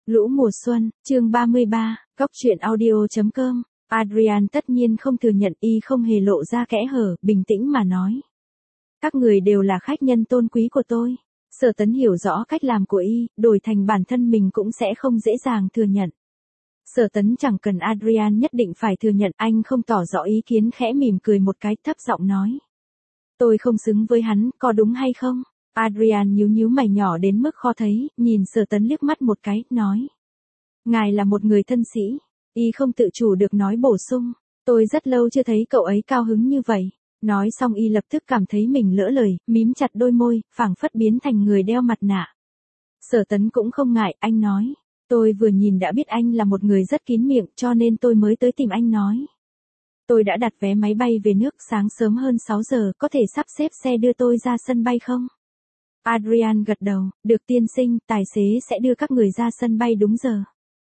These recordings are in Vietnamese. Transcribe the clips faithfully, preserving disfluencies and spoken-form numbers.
Lũ mùa xuân, chương ba mươi ba, Cóc truyện audio.com. Adrian tất nhiên không thừa nhận, y không hề lộ ra kẽ hở, bình tĩnh mà nói. Các người đều là khách nhân tôn quý của tôi. Sở Tấn hiểu rõ cách làm của y, đổi thành bản thân mình cũng sẽ không dễ dàng thừa nhận. Sở Tấn chẳng cần Adrian nhất định phải thừa nhận, anh không tỏ rõ ý kiến, khẽ mỉm cười một cái, thấp giọng nói. Tôi không xứng với hắn, có đúng hay không? Adrian nhíu nhíu mày nhỏ đến mức khó thấy, nhìn Sở Tấn liếc mắt một cái, nói. Ngài là một người thân sĩ. Y không tự chủ được nói bổ sung. Tôi rất lâu chưa thấy cậu ấy cao hứng như vậy. Nói xong y lập tức cảm thấy mình lỡ lời, mím chặt đôi môi, phảng phất biến thành người đeo mặt nạ. Sở Tấn cũng không ngại, anh nói. Tôi vừa nhìn đã biết anh là một người rất kín miệng, cho nên tôi mới tới tìm anh nói. Tôi đã đặt vé máy bay về nước sáng sớm hơn sáu giờ, có thể sắp xếp xe đưa tôi ra sân bay không? Adrian gật đầu, được tiên sinh, tài xế sẽ đưa các người ra sân bay đúng giờ.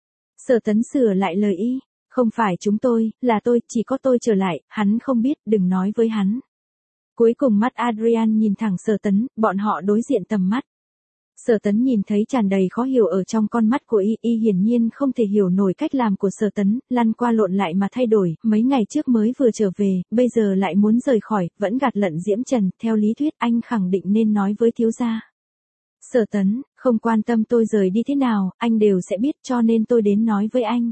Sở Tấn sửa lại lời y, không phải chúng tôi, là tôi, chỉ có tôi trở lại, hắn không biết, đừng nói với hắn. Cuối cùng mắt Adrian nhìn thẳng Sở Tấn, bọn họ đối diện tầm mắt. Sở Tấn nhìn thấy tràn đầy khó hiểu ở trong con mắt của y, y hiển nhiên không thể hiểu nổi cách làm của Sở Tấn, lăn qua lộn lại mà thay đổi, mấy ngày trước mới vừa trở về, bây giờ lại muốn rời khỏi, vẫn gạt lận Diễm Trần, theo lý thuyết anh khẳng định nên nói với thiếu gia. Sở Tấn, không quan tâm tôi rời đi thế nào, anh đều sẽ biết, cho nên tôi đến nói với anh.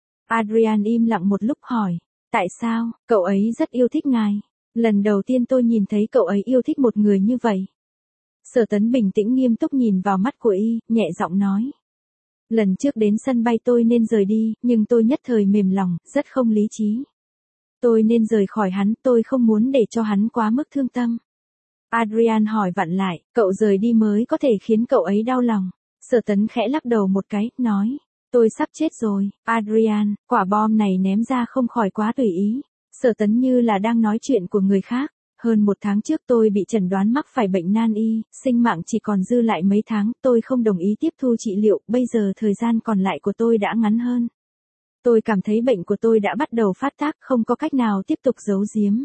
Adrian im lặng một lúc hỏi, tại sao, cậu ấy rất yêu thích ngài. Lần đầu tiên tôi nhìn thấy cậu ấy yêu thích một người như vậy. Sở Tấn bình tĩnh nghiêm túc nhìn vào mắt của y, nhẹ giọng nói. Lần trước đến sân bay tôi nên rời đi, nhưng tôi nhất thời mềm lòng, rất không lý trí. Tôi nên rời khỏi hắn, tôi không muốn để cho hắn quá mức thương tâm. Adrian hỏi vặn lại, cậu rời đi mới có thể khiến cậu ấy đau lòng. Sở Tấn khẽ lắc đầu một cái, nói. Tôi sắp chết rồi, Adrian, quả bom này ném ra không khỏi quá tùy ý. Sở Tấn như là đang nói chuyện của người khác. Hơn một tháng trước tôi bị chẩn đoán mắc phải bệnh nan y, sinh mạng chỉ còn dư lại mấy tháng, tôi không đồng ý tiếp thu trị liệu, bây giờ thời gian còn lại của tôi đã ngắn hơn. Tôi cảm thấy bệnh của tôi đã bắt đầu phát tác, không có cách nào tiếp tục giấu giếm.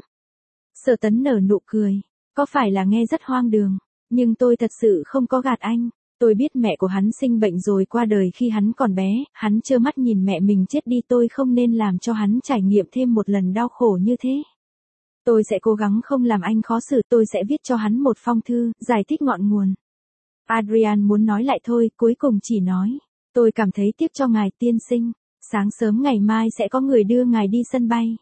Sở Tấn nở nụ cười, có phải là nghe rất hoang đường, nhưng tôi thật sự không có gạt anh. Tôi biết mẹ của hắn sinh bệnh rồi qua đời khi hắn còn bé, hắn trơ mắt nhìn mẹ mình chết đi, tôi không nên làm cho hắn trải nghiệm thêm một lần đau khổ như thế. Tôi sẽ cố gắng không làm anh khó xử, tôi sẽ viết cho hắn một phong thư, giải thích ngọn nguồn. Adrian muốn nói lại thôi, cuối cùng chỉ nói. Tôi cảm thấy tiếc cho ngài tiên sinh, sáng sớm ngày mai sẽ có người đưa ngài đi sân bay.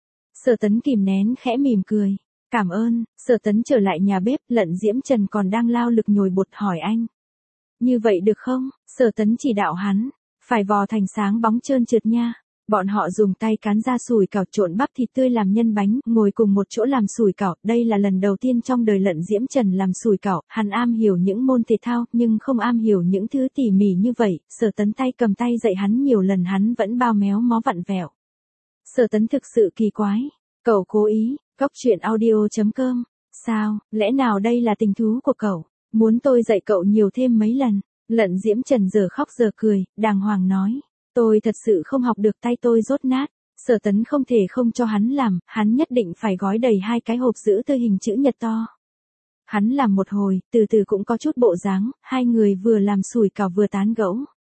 Sở Tấn kìm nén khẽ mỉm cười. Cảm ơn. Sở Tấn trở lại nhà bếp, lận Diễm Trần còn đang lao lực nhồi bột hỏi anh. Như vậy được không? Sở Tấn chỉ đạo hắn. Phải vò thành sáng bóng trơn trượt nha. Bọn họ dùng tay cán ra sủi cảo trộn bắp thịt tươi làm nhân bánh, ngồi cùng một chỗ làm sủi cảo. Đây là lần đầu tiên trong đời lận Diễm Trần làm sủi cảo, hắn am hiểu những môn thể thao, nhưng không am hiểu những thứ tỉ mỉ như vậy. Sở Tấn tay cầm tay dạy hắn nhiều lần, hắn vẫn bao méo mó vặn vẹo. Sở Tấn thực sự kỳ quái. Cậu cố ý, Cóc truyện audio.com. Sao, lẽ nào đây là tình thú của cậu? Muốn tôi dạy cậu nhiều thêm mấy lần? Lận Diễm Trần giờ khóc giờ cười, đàng hoàng nói. Tôi thật sự không học được, tay tôi rốt nát. Sở Tấn không thể không cho hắn làm, hắn nhất định phải gói đầy hai cái hộp giữ tươi hình chữ nhật to. Hắn làm một hồi, từ từ cũng có chút bộ dáng, hai người vừa làm sủi cảo vừa tán gẫu.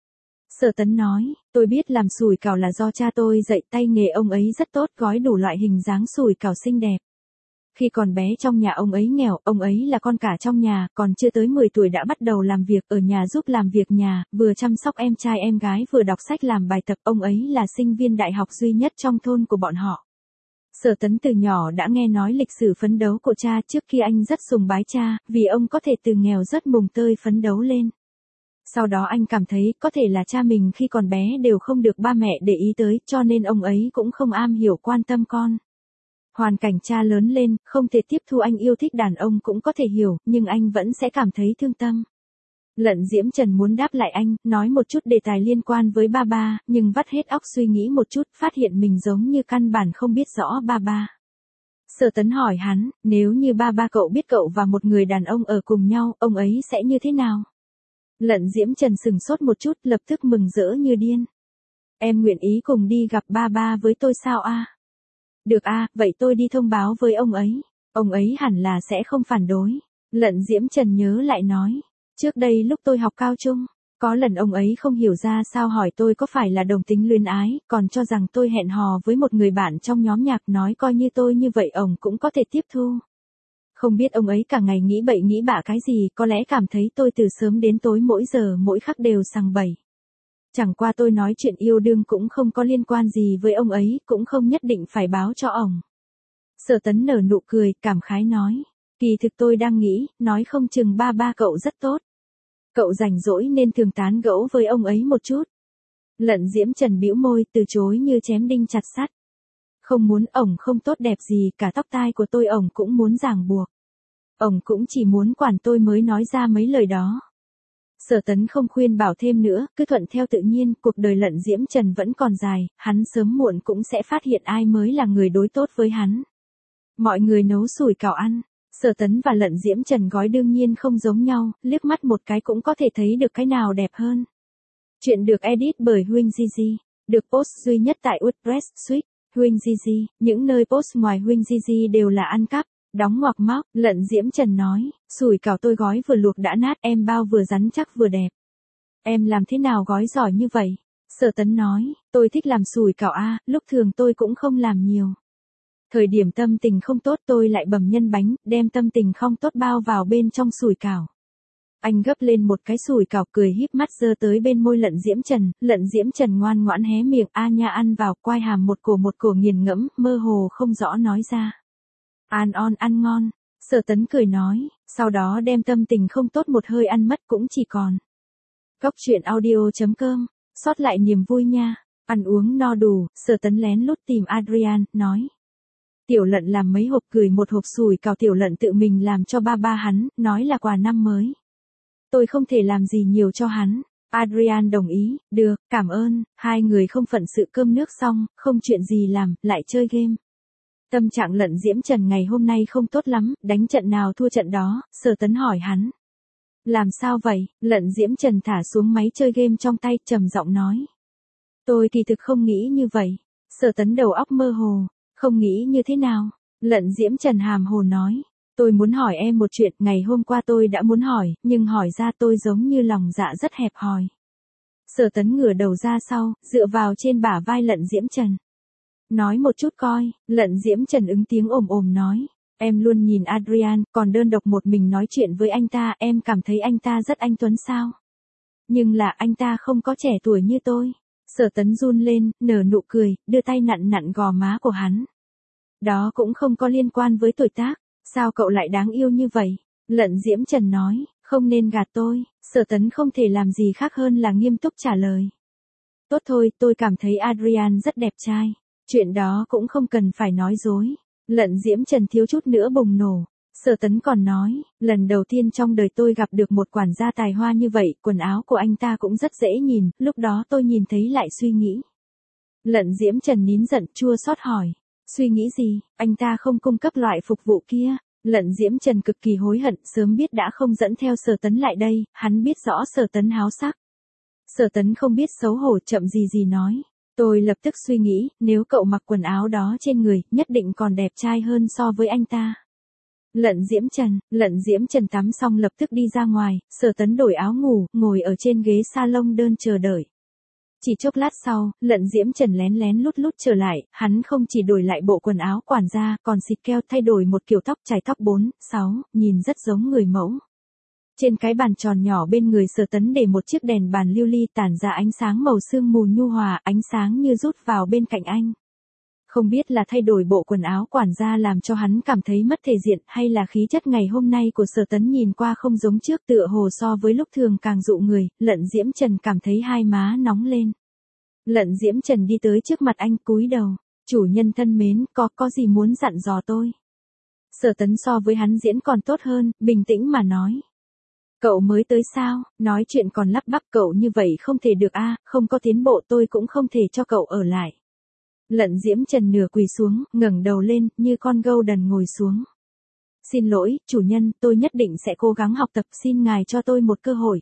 Sở Tấn nói, tôi biết làm sủi cảo là do cha tôi dạy, tay nghề ông ấy rất tốt, gói đủ loại hình dáng sủi cảo xinh đẹp. Khi còn bé trong nhà ông ấy nghèo, ông ấy là con cả trong nhà, còn chưa tới mười tuổi đã bắt đầu làm việc ở nhà giúp làm việc nhà, vừa chăm sóc em trai em gái vừa đọc sách làm bài tập, ông ấy là sinh viên đại học duy nhất trong thôn của bọn họ. Sở Tấn từ nhỏ đã nghe nói lịch sử phấn đấu của cha, trước khi anh rất sùng bái cha, vì ông có thể từ nghèo rất mùng tơi phấn đấu lên. Sau đó anh cảm thấy có thể là cha mình khi còn bé đều không được ba mẹ để ý tới, cho nên ông ấy cũng không am hiểu quan tâm con. Hoàn cảnh cha lớn lên, không thể tiếp thu anh yêu thích đàn ông cũng có thể hiểu, nhưng anh vẫn sẽ cảm thấy thương tâm. Lận Diễm Trần muốn đáp lại anh, nói một chút đề tài liên quan với ba ba, nhưng vắt hết óc suy nghĩ một chút, phát hiện mình giống như căn bản không biết rõ ba ba. Sở Tấn hỏi hắn, nếu như ba ba cậu biết cậu và một người đàn ông ở cùng nhau, ông ấy sẽ như thế nào? Lận Diễm Trần sừng sốt một chút, lập tức mừng rỡ như điên. Em nguyện ý cùng đi gặp ba ba với tôi sao a? À? Được a, à, vậy tôi đi thông báo với ông ấy. Ông ấy hẳn là sẽ không phản đối. Lận Diễm Trần nhớ lại nói. Trước đây lúc tôi học cao trung, Có lần ông ấy không hiểu ra sao hỏi tôi có phải là đồng tính luyến ái, còn cho rằng tôi hẹn hò với một người bạn trong nhóm nhạc, nói coi như tôi như vậy ông cũng có thể tiếp thu. Không biết ông ấy cả ngày nghĩ bậy nghĩ bạ cái gì, có lẽ cảm thấy tôi từ sớm đến tối mỗi giờ mỗi khắc đều sằng bậy. Chẳng qua tôi nói chuyện yêu đương cũng không có liên quan gì với ông ấy, cũng không nhất định phải báo cho ổng. Sở Tấn nở nụ cười, cảm khái nói. Kỳ thực tôi đang nghĩ, nói không chừng ba ba cậu rất tốt. Cậu rảnh rỗi nên thường tán gẫu với ông ấy một chút. Lận Diễm Trần bĩu môi, từ chối như chém đinh chặt sắt. Không muốn, ổng không tốt đẹp gì, cả tóc tai của tôi ổng cũng muốn ràng buộc. Ổng cũng chỉ muốn quản tôi mới nói ra mấy lời đó. Sở Tấn không khuyên bảo thêm nữa, cứ thuận theo tự nhiên, cuộc đời Lận Diễm Trần vẫn còn dài, hắn sớm muộn cũng sẽ phát hiện ai mới là người đối tốt với hắn. Mọi người nấu sủi cảo ăn, Sở Tấn và Lận Diễm Trần gói đương nhiên không giống nhau, liếc mắt một cái cũng có thể thấy được cái nào đẹp hơn. Chuyện được edit bởi Huỳnh Gigi, được post duy nhất tại WordPress Suite. Huỳnh Gigi, những nơi post ngoài Huỳnh Gigi đều là ăn cắp. Đóng ngoặc móc, Lận Diễm Trần nói, sủi cảo tôi gói vừa luộc đã nát, em bao vừa rắn chắc vừa đẹp. Em làm thế nào gói giỏi như vậy? Sở Tấn nói, tôi thích làm sủi cảo a, lúc thường tôi cũng không làm nhiều. Thời điểm tâm tình không tốt tôi lại bầm nhân bánh, đem tâm tình không tốt bao vào bên trong sủi cảo. Anh gấp lên một cái sủi cảo cười híp mắt giơ tới bên môi Lận Diễm Trần, Lận Diễm Trần ngoan ngoãn hé miệng a nha ăn vào, quai hàm một cổ một cổ nghiền ngẫm, mơ hồ không rõ nói ra. Ăn on ăn ngon, Sở Tấn cười nói, sau đó đem tâm tình không tốt một hơi ăn mất cũng chỉ còn. Góc truyện audio chấm com, sót lại niềm vui nha, ăn uống no đủ, Sở Tấn lén lút tìm Adrian, nói. Tiểu Lận làm mấy hộp, gửi một hộp sủi cảo Tiểu Lận tự mình làm cho ba ba hắn, nói là quà năm mới. Tôi không thể làm gì nhiều cho hắn. Adrian đồng ý, được, cảm ơn, hai người không phận sự cơm nước xong, không chuyện gì làm, lại chơi game. Tâm trạng Lận Diễm Trần ngày hôm nay không tốt lắm, đánh trận nào thua trận đó, Sở Tấn hỏi hắn. Làm sao vậy? Lận Diễm Trần thả xuống máy chơi game trong tay, trầm giọng nói. Tôi kỳ thực không nghĩ như vậy. Sở Tấn đầu óc mơ hồ, không nghĩ như thế nào? Lận Diễm Trần hàm hồ nói. Tôi muốn hỏi em một chuyện, ngày hôm qua tôi đã muốn hỏi, nhưng hỏi ra tôi giống như lòng dạ rất hẹp hòi. Sở Tấn ngửa đầu ra sau, dựa vào trên bả vai Lận Diễm Trần. Nói một chút coi, Lận Diễm Trần ứng tiếng ồm ồm nói. Em luôn nhìn Adrian, còn đơn độc một mình nói chuyện với anh ta, em cảm thấy anh ta rất anh tuấn sao? Nhưng là anh ta không có trẻ tuổi như tôi. Sở Tấn run lên, nở nụ cười, đưa tay nặn nặn gò má của hắn. Đó cũng không có liên quan với tuổi tác, sao cậu lại đáng yêu như vậy? Lận Diễm Trần nói, không nên gạt tôi. Sở Tấn không thể làm gì khác hơn là nghiêm túc trả lời. Tốt thôi, tôi cảm thấy Adrian rất đẹp trai. Chuyện đó cũng không cần phải nói dối. Lận Diễm Trần thiếu chút nữa bùng nổ. Sở Tấn còn nói, lần đầu tiên trong đời tôi gặp được một quản gia tài hoa như vậy, quần áo của anh ta cũng rất dễ nhìn, lúc đó tôi nhìn thấy lại suy nghĩ. Lận Diễm Trần nín giận chua xót hỏi, suy nghĩ gì, anh ta không cung cấp loại phục vụ kia. Lận Diễm Trần cực kỳ hối hận, sớm biết đã không dẫn theo Sở Tấn lại đây, hắn biết rõ Sở Tấn háo sắc. Sở Tấn không biết xấu hổ, chậm gì gì nói. Tôi lập tức suy nghĩ, nếu cậu mặc quần áo đó trên người, nhất định còn đẹp trai hơn so với anh ta. Lận Diễm Trần, Lận Diễm Trần tắm xong lập tức đi ra ngoài, Sở Tấn đổi áo ngủ, ngồi ở trên ghế salon đơn chờ đợi. Chỉ chốc lát sau, Lận Diễm Trần lén lén lút lút trở lại, hắn không chỉ đổi lại bộ quần áo quản gia, còn xịt keo thay đổi một kiểu tóc chải tóc bốn, sáu, nhìn rất giống người mẫu. Trên cái bàn tròn nhỏ bên người Sở Tấn để một chiếc đèn bàn lưu ly tản ra ánh sáng màu sương mù nhu hòa, ánh sáng như rút vào bên cạnh anh. Không biết là thay đổi bộ quần áo quản gia làm cho hắn cảm thấy mất thể diện, hay là khí chất ngày hôm nay của Sở Tấn nhìn qua không giống trước, tựa hồ so với lúc thường càng dụ người. Lận Diễm Trần cảm thấy hai má nóng lên. Lận Diễm Trần đi tới trước mặt anh, cúi đầu. Chủ nhân thân mến, có có gì muốn dặn dò tôi? Sở Tấn so với hắn diễn còn tốt hơn, bình tĩnh mà nói. Cậu mới tới sao, nói chuyện còn lắp bắp, cậu như vậy không thể được a, không có tiến bộ tôi cũng không thể cho cậu ở lại. Lận Diễm Trần nửa quỳ xuống, ngẩng đầu lên, như con gâu đần ngồi xuống. Xin lỗi, chủ nhân, tôi nhất định sẽ cố gắng học tập, xin ngài cho tôi một cơ hội.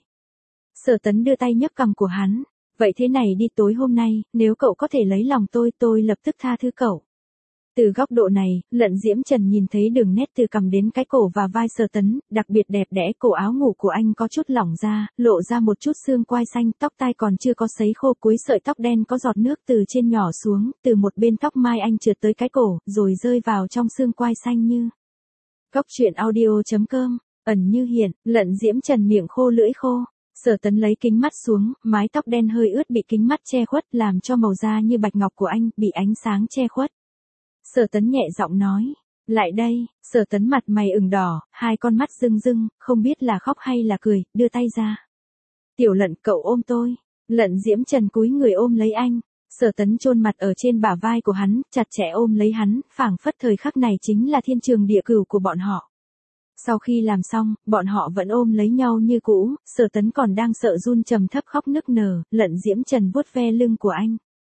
Sở Tấn đưa tay nhấc cằm của hắn. Vậy thế này đi, tối hôm nay, nếu cậu có thể lấy lòng tôi, tôi lập tức tha thứ cậu. Từ góc độ này, Lận Diễm Trần nhìn thấy đường nét từ cằm đến cái cổ và vai Sở Tấn, đặc biệt đẹp đẽ, cổ áo ngủ của anh có chút lỏng ra, lộ ra một chút xương quai xanh, tóc tai còn chưa có sấy khô, cuối sợi tóc đen có giọt nước từ trên nhỏ xuống, từ một bên tóc mai anh trượt tới cái cổ, rồi rơi vào trong xương quai xanh như. Góc truyện audio chấm com, ẩn như hiện, Lận Diễm Trần miệng khô lưỡi khô. Sở Tấn lấy kính mắt xuống, mái tóc đen hơi ướt bị kính mắt che khuất, làm cho màu da như bạch ngọc của anh bị ánh sáng che khuất. Sở Tấn nhẹ giọng nói, lại đây. Sở Tấn mặt mày ửng đỏ, hai con mắt rưng rưng, không biết là khóc hay là cười, đưa tay ra. Tiểu Lận, cậu ôm tôi. Lận Diễm Trần cúi người ôm lấy anh. Sở Tấn chôn mặt ở trên bả vai của hắn, chặt chẽ ôm lấy hắn, phảng phất thời khắc này chính là thiên trường địa cửu của bọn họ. Sau khi làm xong, bọn họ vẫn ôm lấy nhau như cũ, Sở Tấn còn đang sợ run trầm thấp khóc nức nở, Lận Diễm Trần vuốt ve lưng của anh.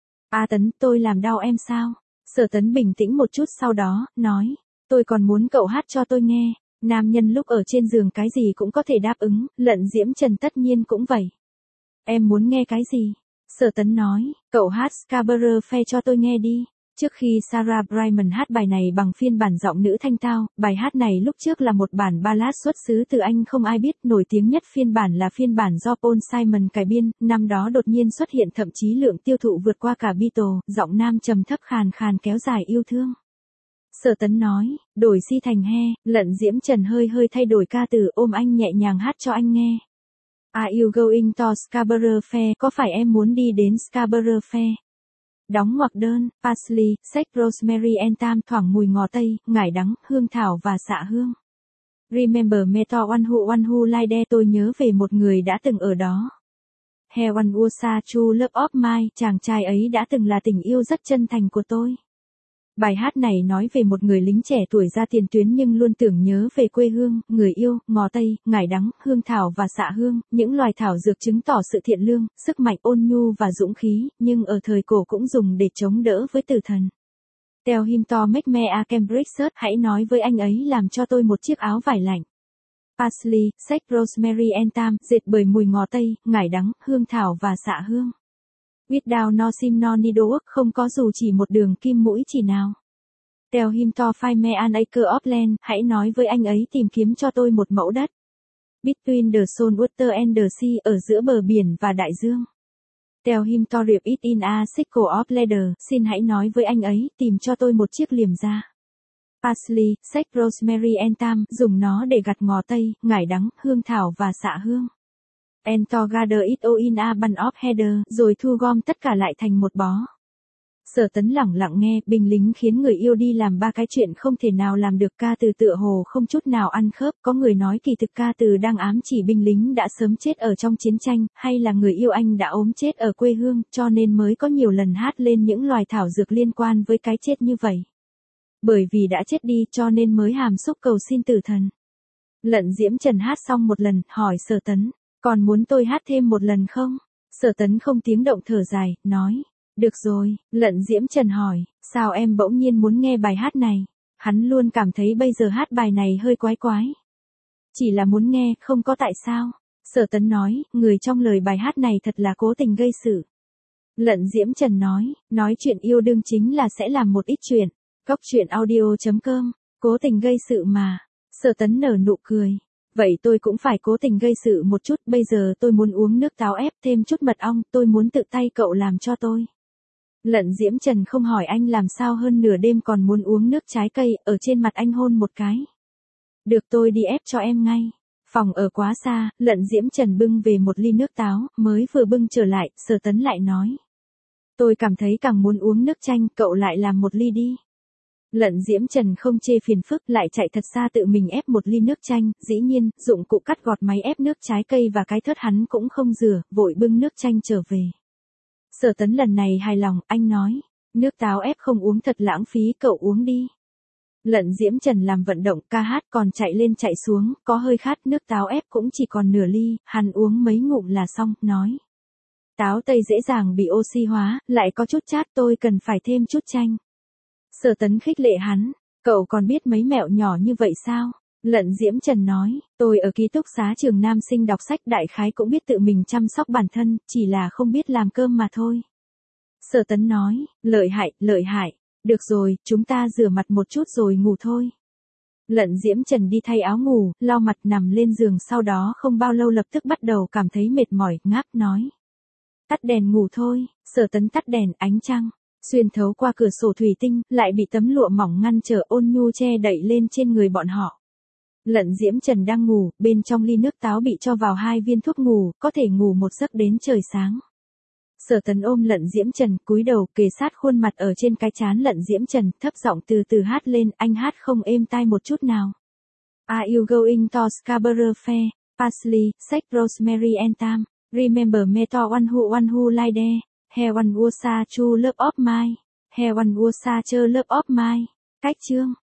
A Tấn, tôi làm đau em sao? Sở Tấn bình tĩnh một chút sau đó, nói, tôi còn muốn cậu hát cho tôi nghe. Nam nhân lúc ở trên giường cái gì cũng có thể đáp ứng, Lận Diễm Trần tất nhiên cũng vậy. Em muốn nghe cái gì? Sở Tấn nói, cậu hát Scarborough Fair cho tôi nghe đi. Trước khi Sarah Brightman hát bài này bằng phiên bản giọng nữ thanh tao, bài hát này lúc trước là một bản ballad xuất xứ từ Anh không ai biết, nổi tiếng nhất phiên bản là phiên bản do Paul Simon cải biên, năm đó đột nhiên xuất hiện thậm chí lượng tiêu thụ vượt qua cả Beatles, giọng nam trầm thấp khàn khàn kéo dài yêu thương. Sở Tấn nói, đổi si thành he, Lận Diễm Trần hơi hơi thay đổi ca từ, ôm anh nhẹ nhàng hát cho anh nghe. Are you going to Scarborough Fair? Có phải em muốn đi đến Scarborough Fair? Đóng ngoặc đơn, parsley, sage, rosemary and thyme, thoảng mùi ngò tây, ngải đắng, hương thảo và xạ hương. Remember me to one who one who lie there, tôi nhớ về một người đã từng ở đó. Heaven was a true love of mine, chàng trai ấy đã từng là tình yêu rất chân thành của tôi. Bài hát này nói về một người lính trẻ tuổi ra tiền tuyến nhưng luôn tưởng nhớ về quê hương, người yêu, ngò tây, ngải đắng, hương thảo và xạ hương, những loài thảo dược chứng tỏ sự thiện lương, sức mạnh ôn nhu và dũng khí, nhưng ở thời cổ cũng dùng để chống đỡ với tử thần. Tell him to make me a cambric shirt, hãy nói với anh ấy làm cho tôi một chiếc áo vải lạnh. Parsley, sage, rosemary and thyme, dệt bởi mùi ngò tây, ngải đắng, hương thảo và xạ hương. Without no sim no needlework, không có dù chỉ một đường kim mũi chỉ nào. Tell him to find me an acre of land, hãy nói với anh ấy tìm kiếm cho tôi một mẫu đất. Between the salt water and the sea, ở giữa bờ biển và đại dương. Tell him to rip it in a sickle of leather, xin hãy nói với anh ấy tìm cho tôi một chiếc liềm da. Parsley, sage, rosemary and thyme, dùng nó để gặt ngò tây, ngải đắng, hương thảo và xạ hương. And to gather it all in a bunch of heather, rồi thu gom tất cả lại thành một bó. Sở Tấn lẳng lặng nghe, binh lính khiến người yêu đi làm ba cái chuyện không thể nào làm được, ca từ tựa hồ không chút nào ăn khớp, có người nói kỳ thực ca từ đang ám chỉ binh lính đã sớm chết ở trong chiến tranh, hay là người yêu anh đã ốm chết ở quê hương, cho nên mới có nhiều lần hát lên những loài thảo dược liên quan với cái chết như vậy. Bởi vì đã chết đi cho nên mới hàm xúc cầu xin tử thần. Lận Diễm Trần hát xong một lần, hỏi Sở Tấn, còn muốn tôi hát thêm một lần không? Sở Tấn không tiếng động thở dài, nói, được rồi. Lận Diễm Trần hỏi, sao em bỗng nhiên muốn nghe bài hát này? Hắn luôn cảm thấy bây giờ hát bài này hơi quái quái. Chỉ là muốn nghe, không có tại sao. Sở Tấn nói, người trong lời bài hát này thật là cố tình gây sự. Lận Diễm Trần nói, nói chuyện yêu đương chính là sẽ làm một ít chuyện. Góc truyện audio chấm com, cố tình gây sự mà. Sở Tấn nở nụ cười. Vậy tôi cũng phải cố tình gây sự một chút, bây giờ tôi muốn uống nước táo ép thêm chút mật ong, tôi muốn tự tay cậu làm cho tôi. Lận Diễm Trần không hỏi anh làm sao hơn nửa đêm còn muốn uống nước trái cây, ở trên mặt anh hôn một cái. Được, tôi đi ép cho em ngay. Phòng ở quá xa, Lận Diễm Trần bưng về một ly nước táo, mới vừa bưng trở lại, Sở Tấn lại nói. Tôi cảm thấy càng muốn uống nước chanh, cậu lại làm một ly đi. Lận Diễm Trần không chê phiền phức, lại chạy thật xa tự mình ép một ly nước chanh, dĩ nhiên, dụng cụ cắt gọt máy ép nước trái cây và cái thớt hắn cũng không rửa, vội bưng nước chanh trở về. Sở Tấn lần này hài lòng, anh nói, nước táo ép không uống thật lãng phí, cậu uống đi. Lận Diễm Trần làm vận động ca hát còn chạy lên chạy xuống, có hơi khát, nước táo ép cũng chỉ còn nửa ly, hắn uống mấy ngụm là xong, nói. Táo tây dễ dàng bị oxy hóa, lại có chút chát, tôi cần phải thêm chút chanh. Sở Tấn khích lệ hắn, cậu còn biết mấy mẹo nhỏ như vậy sao? Lận Diễm Trần nói, tôi ở ký túc xá trường nam sinh đọc sách đại khái cũng biết tự mình chăm sóc bản thân, chỉ là không biết làm cơm mà thôi. Sở Tấn nói, lợi hại, lợi hại. Được rồi, chúng ta rửa mặt một chút rồi ngủ thôi. Lận Diễm Trần đi thay áo ngủ, lau mặt nằm lên giường, sau đó không bao lâu lập tức bắt đầu cảm thấy mệt mỏi, ngáp nói. Tắt đèn ngủ thôi. Sở Tấn tắt đèn, ánh trăng xuyên thấu qua cửa sổ thủy tinh, lại bị tấm lụa mỏng ngăn trở, ôn nhu che đậy lên trên người bọn họ. Lận Diễm Trần đang ngủ, bên trong ly nước táo bị cho vào hai viên thuốc ngủ, có thể ngủ một giấc đến trời sáng. Sở Tấn ôm Lận Diễm Trần, cúi đầu kề sát khuôn mặt ở trên cái trán Lận Diễm Trần, thấp giọng từ từ hát lên, anh hát không êm tai một chút nào. Are you going to Scarborough Fair? Parsley, sage, rosemary and thyme. Remember me to one who one who lie there. He one was a true love of mine. He one was a true love of mine. Cách chương